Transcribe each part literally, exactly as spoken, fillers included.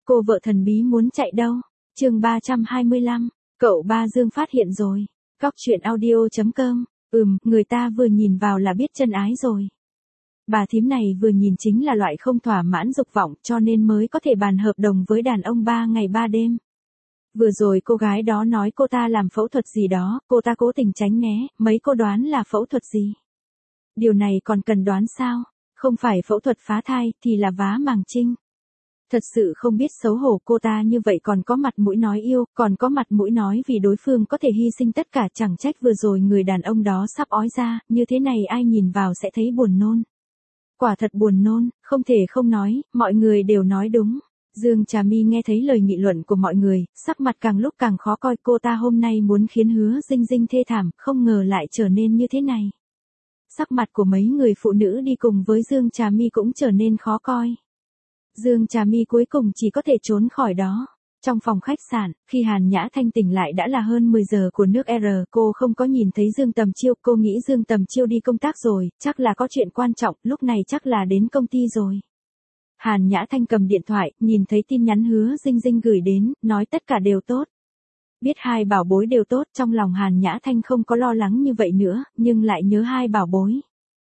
Cô vợ thần bí muốn chạy đâu? Chương ba trăm hai mươi lăm, cậu ba Dương phát hiện rồi. Cóc truyện audio chấm com. Ừm, người ta vừa nhìn vào là biết chân ái rồi. Bà thím này vừa nhìn chính là loại không thỏa mãn dục vọng, cho nên mới có thể bàn hợp đồng với đàn ông ba ngày ba đêm. Vừa rồi cô gái đó nói cô ta làm phẫu thuật gì đó, cô ta cố tình tránh né, mấy cô đoán là phẫu thuật gì? Điều này còn cần đoán sao? Không phải phẫu thuật phá thai, thì là vá màng trinh. Thật sự không biết xấu hổ, cô ta như vậy còn có mặt mũi nói yêu, còn có mặt mũi nói vì đối phương có thể hy sinh tất cả, chẳng trách vừa rồi người đàn ông đó sắp ói ra, như thế này ai nhìn vào sẽ thấy buồn nôn. Quả thật buồn nôn, không thể không nói, mọi người đều nói đúng. Dương Trà My nghe thấy lời nghị luận của mọi người, sắc mặt càng lúc càng khó coi, cô ta hôm nay muốn khiến Hứa Dinh Dinh thê thảm, không ngờ lại trở nên như thế này. Sắc mặt của mấy người phụ nữ đi cùng với Dương Trà My cũng trở nên khó coi. Dương Trà My cuối cùng chỉ có thể trốn khỏi đó. Trong phòng khách sạn, khi Hàn Nhã Thanh tỉnh lại đã là hơn mười giờ của nước R, cô không có nhìn thấy Dương Tầm Chiêu, cô nghĩ Dương Tầm Chiêu đi công tác rồi, chắc là có chuyện quan trọng, lúc này chắc là đến công ty rồi. Hàn Nhã Thanh cầm điện thoại, nhìn thấy tin nhắn Hứa Dinh Dinh gửi đến, nói tất cả đều tốt. Biết hai bảo bối đều tốt, trong lòng Hàn Nhã Thanh không có lo lắng như vậy nữa, nhưng lại nhớ hai bảo bối.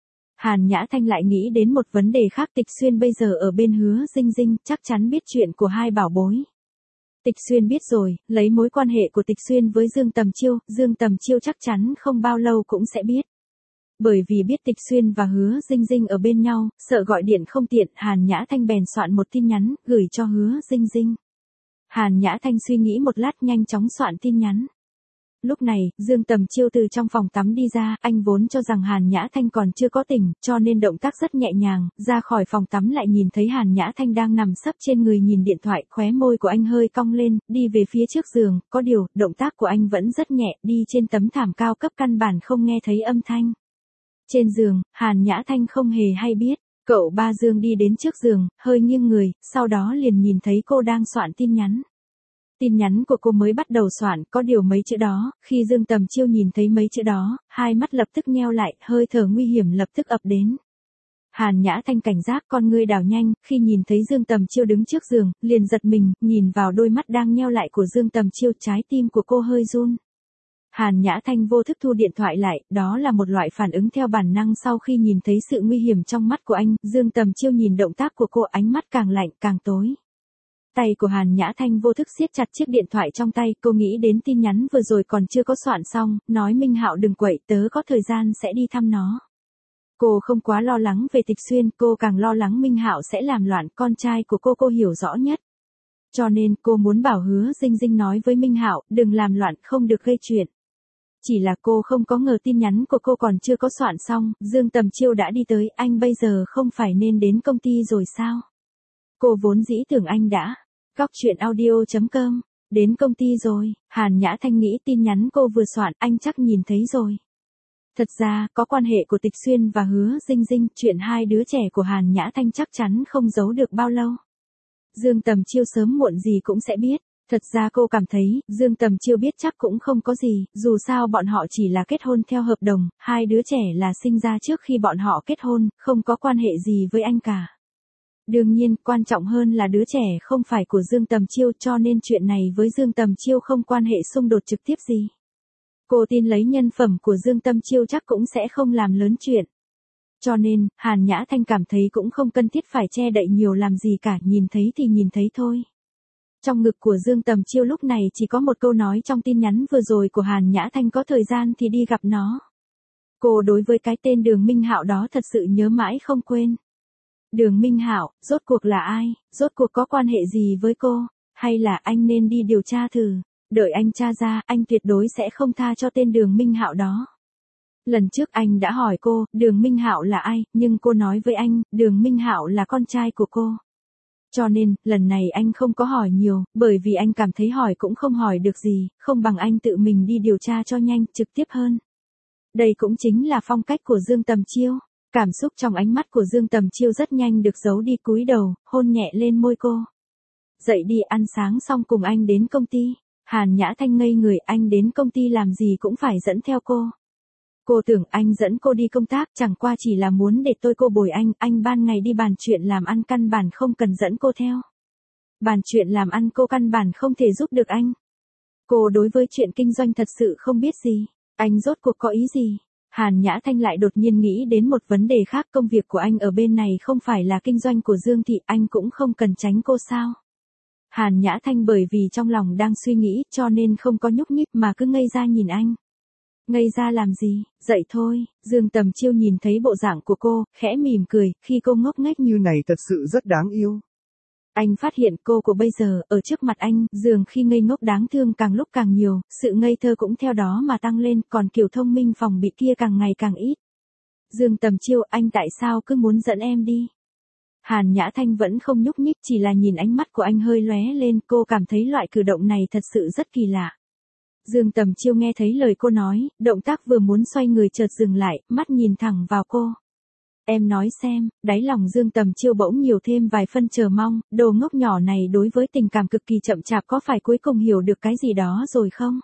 Hàn Nhã Thanh lại nghĩ đến một vấn đề khác, Tịch Xuyên bây giờ ở bên Hứa Dinh Dinh, chắc chắn biết chuyện của hai bảo bối. Tịch Xuyên biết rồi, lấy mối quan hệ của Tịch Xuyên với Dương Tầm Chiêu, Dương Tầm Chiêu chắc chắn không bao lâu cũng sẽ biết. Bởi vì biết Tịch Xuyên và Hứa Dinh Dinh ở bên nhau, sợ gọi điện không tiện, Hàn Nhã Thanh bèn soạn một tin nhắn, gửi cho Hứa Dinh Dinh. Hàn Nhã Thanh suy nghĩ một lát nhanh chóng soạn tin nhắn. Lúc này, Dương Tầm Chiêu từ trong phòng tắm đi ra, anh vốn cho rằng Hàn Nhã Thanh còn chưa có tỉnh, cho nên động tác rất nhẹ nhàng, ra khỏi phòng tắm lại nhìn thấy Hàn Nhã Thanh đang nằm sấp trên người nhìn điện thoại, khóe môi của anh hơi cong lên, đi về phía trước giường, có điều, động tác của anh vẫn rất nhẹ, đi trên tấm thảm cao cấp căn bản không nghe thấy âm thanh. Trên giường, Hàn Nhã Thanh không hề hay biết, cậu ba Dương đi đến trước giường, hơi nghiêng người, sau đó liền nhìn thấy cô đang soạn tin nhắn. Tin nhắn của cô mới bắt đầu soạn, có điều mấy chữ đó, khi Dương Tầm Chiêu nhìn thấy mấy chữ đó, hai mắt lập tức nheo lại, hơi thở nguy hiểm lập tức ập đến. Hàn Nhã Thanh cảnh giác, con ngươi đảo nhanh, khi nhìn thấy Dương Tầm Chiêu đứng trước giường, liền giật mình, nhìn vào đôi mắt đang nheo lại của Dương Tầm Chiêu, trái tim của cô hơi run. Hàn Nhã Thanh vô thức thu điện thoại lại, đó là một loại phản ứng theo bản năng sau khi nhìn thấy sự nguy hiểm trong mắt của anh, Dương Tầm Chiêu nhìn động tác của cô, ánh mắt càng lạnh, càng tối. Tay của Hàn Nhã Thanh vô thức siết chặt chiếc điện thoại trong tay, cô nghĩ đến tin nhắn vừa rồi còn chưa có soạn xong, nói Minh Hạo đừng quậy, tớ có thời gian sẽ đi thăm nó. Cô không quá lo lắng về Tịch Xuyên, cô càng lo lắng Minh Hạo sẽ làm loạn, con trai của cô cô hiểu rõ nhất. Cho nên, cô muốn bảo Hứa Dinh Dinh nói với Minh Hạo, đừng làm loạn, không được gây chuyện. Chỉ là cô không có ngờ tin nhắn của cô còn chưa có soạn xong, Dương Tầm Chiêu đã đi tới, anh bây giờ không phải nên đến công ty rồi sao? Cô vốn dĩ tưởng anh đã. Cóc truyện audio chấm com. Đến công ty rồi, Hàn Nhã Thanh nghĩ tin nhắn cô vừa soạn, anh chắc nhìn thấy rồi. Thật ra, có quan hệ của Tịch Xuyên và Hứa Dinh Dinh, chuyện hai đứa trẻ của Hàn Nhã Thanh chắc chắn không giấu được bao lâu. Dương Tầm Chiêu sớm muộn gì cũng sẽ biết. Thật ra cô cảm thấy, Dương Tầm Chiêu biết chắc cũng không có gì, dù sao bọn họ chỉ là kết hôn theo hợp đồng, hai đứa trẻ là sinh ra trước khi bọn họ kết hôn, không có quan hệ gì với anh cả. Đương nhiên, quan trọng hơn là đứa trẻ không phải của Dương Tầm Chiêu, cho nên chuyện này với Dương Tầm Chiêu không quan hệ xung đột trực tiếp gì. Cô tin lấy nhân phẩm của Dương Tầm Chiêu chắc cũng sẽ không làm lớn chuyện. Cho nên, Hàn Nhã Thanh cảm thấy cũng không cần thiết phải che đậy nhiều làm gì cả, nhìn thấy thì nhìn thấy thôi. Trong ngực của Dương Tầm Chiêu lúc này chỉ có một câu nói trong tin nhắn vừa rồi của Hàn Nhã Thanh, có thời gian thì đi gặp nó. Cô đối với cái tên Đường Minh Hạo đó thật sự nhớ mãi không quên. Đường Minh Hạo, rốt cuộc là ai, rốt cuộc có quan hệ gì với cô, hay là anh nên đi điều tra thử, đợi anh tra ra, anh tuyệt đối sẽ không tha cho tên Đường Minh Hạo đó. Lần trước anh đã hỏi cô, Đường Minh Hạo là ai, nhưng cô nói với anh, Đường Minh Hạo là con trai của cô. Cho nên, lần này anh không có hỏi nhiều, bởi vì anh cảm thấy hỏi cũng không hỏi được gì, không bằng anh tự mình đi điều tra cho nhanh, trực tiếp hơn. Đây cũng chính là phong cách của Dương Tầm Chiêu. Cảm xúc trong ánh mắt của Dương Tầm Chiêu rất nhanh được giấu đi, cúi đầu, hôn nhẹ lên môi cô. Dậy đi, ăn sáng xong cùng anh đến công ty. Hàn Nhã Thanh ngây người, anh đến công ty làm gì cũng phải dẫn theo cô. Cô tưởng anh dẫn cô đi công tác, chẳng qua chỉ là muốn để tôi cô bồi anh, anh ban ngày đi bàn chuyện làm ăn căn bản không cần dẫn cô theo. Bàn chuyện làm ăn cô căn bản không thể giúp được anh. Cô đối với chuyện kinh doanh thật sự không biết gì. Anh rốt cuộc có ý gì? Hàn Nhã Thanh lại đột nhiên nghĩ đến một vấn đề khác, công việc của anh ở bên này không phải là kinh doanh của Dương Thị, anh cũng không cần tránh cô sao? Hàn Nhã Thanh bởi vì trong lòng đang suy nghĩ cho nên không có nhúc nhích mà cứ ngây ra nhìn anh. Ngây ra làm gì, dậy thôi, Dương Tầm Chiêu nhìn thấy bộ dạng của cô, khẽ mỉm cười, khi cô ngốc nghếch như này thật sự rất đáng yêu. Anh phát hiện cô của bây giờ, ở trước mặt anh, dường khi ngây ngốc đáng thương càng lúc càng nhiều, sự ngây thơ cũng theo đó mà tăng lên, còn kiểu thông minh phòng bị kia càng ngày càng ít. Dương Tầm Chiêu, anh tại sao cứ muốn dẫn em đi? Hàn Nhã Thanh vẫn không nhúc nhích, chỉ là nhìn ánh mắt của anh hơi lóe lên, cô cảm thấy loại cử động này thật sự rất kỳ lạ. Dương Tầm Chiêu nghe thấy lời cô nói, động tác vừa muốn xoay người chợt dừng lại, mắt nhìn thẳng vào cô. Em nói xem, đáy lòng Dương Tầm Chiêu bỗng nhiều thêm vài phân chờ mong, đồ ngốc nhỏ này đối với tình cảm cực kỳ chậm chạp có phải cuối cùng hiểu được cái gì đó rồi không?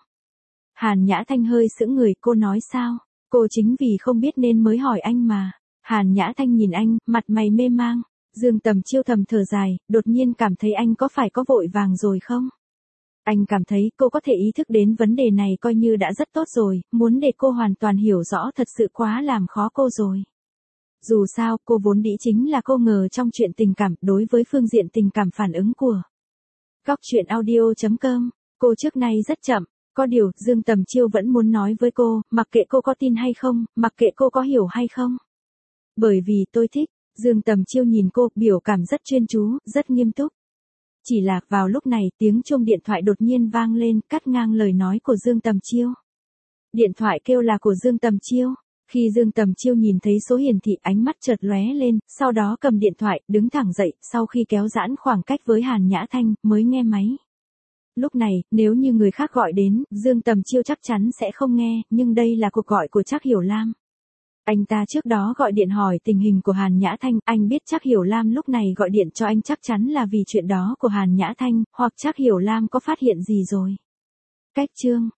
Hàn Nhã Thanh hơi sững người, cô nói sao? Cô chính vì không biết nên mới hỏi anh mà. Hàn Nhã Thanh nhìn anh, mặt mày mê mang. Dương Tầm Chiêu thầm thở dài, đột nhiên cảm thấy anh có phải có vội vàng rồi không? Anh cảm thấy cô có thể ý thức đến vấn đề này coi như đã rất tốt rồi, muốn để cô hoàn toàn hiểu rõ thật sự quá làm khó cô rồi. Dù sao, cô vốn dĩ chính là cô ngờ trong chuyện tình cảm, đối với phương diện tình cảm phản ứng của Góc Chuyện Audio chấm com, cô trước nay rất chậm, có điều, Dương Tầm Chiêu vẫn muốn nói với cô, mặc kệ cô có tin hay không, mặc kệ cô có hiểu hay không. Bởi vì tôi thích, Dương Tầm Chiêu nhìn cô, biểu cảm rất chuyên chú, rất nghiêm túc. Chỉ là, vào lúc này, tiếng chuông điện thoại đột nhiên vang lên, cắt ngang lời nói của Dương Tầm Chiêu. Điện thoại kêu là của Dương Tầm Chiêu. Khi Dương Tầm Chiêu nhìn thấy số hiển thị, ánh mắt chợt lóe lên, sau đó cầm điện thoại, đứng thẳng dậy, sau khi kéo giãn khoảng cách với Hàn Nhã Thanh, mới nghe máy. Lúc này, nếu như người khác gọi đến, Dương Tầm Chiêu chắc chắn sẽ không nghe, nhưng đây là cuộc gọi của Trác Hiểu Lam. Anh ta trước đó gọi điện hỏi tình hình của Hàn Nhã Thanh, anh biết Trác Hiểu Lam lúc này gọi điện cho anh chắc chắn là vì chuyện đó của Hàn Nhã Thanh, hoặc Trác Hiểu Lam có phát hiện gì rồi. Cách chương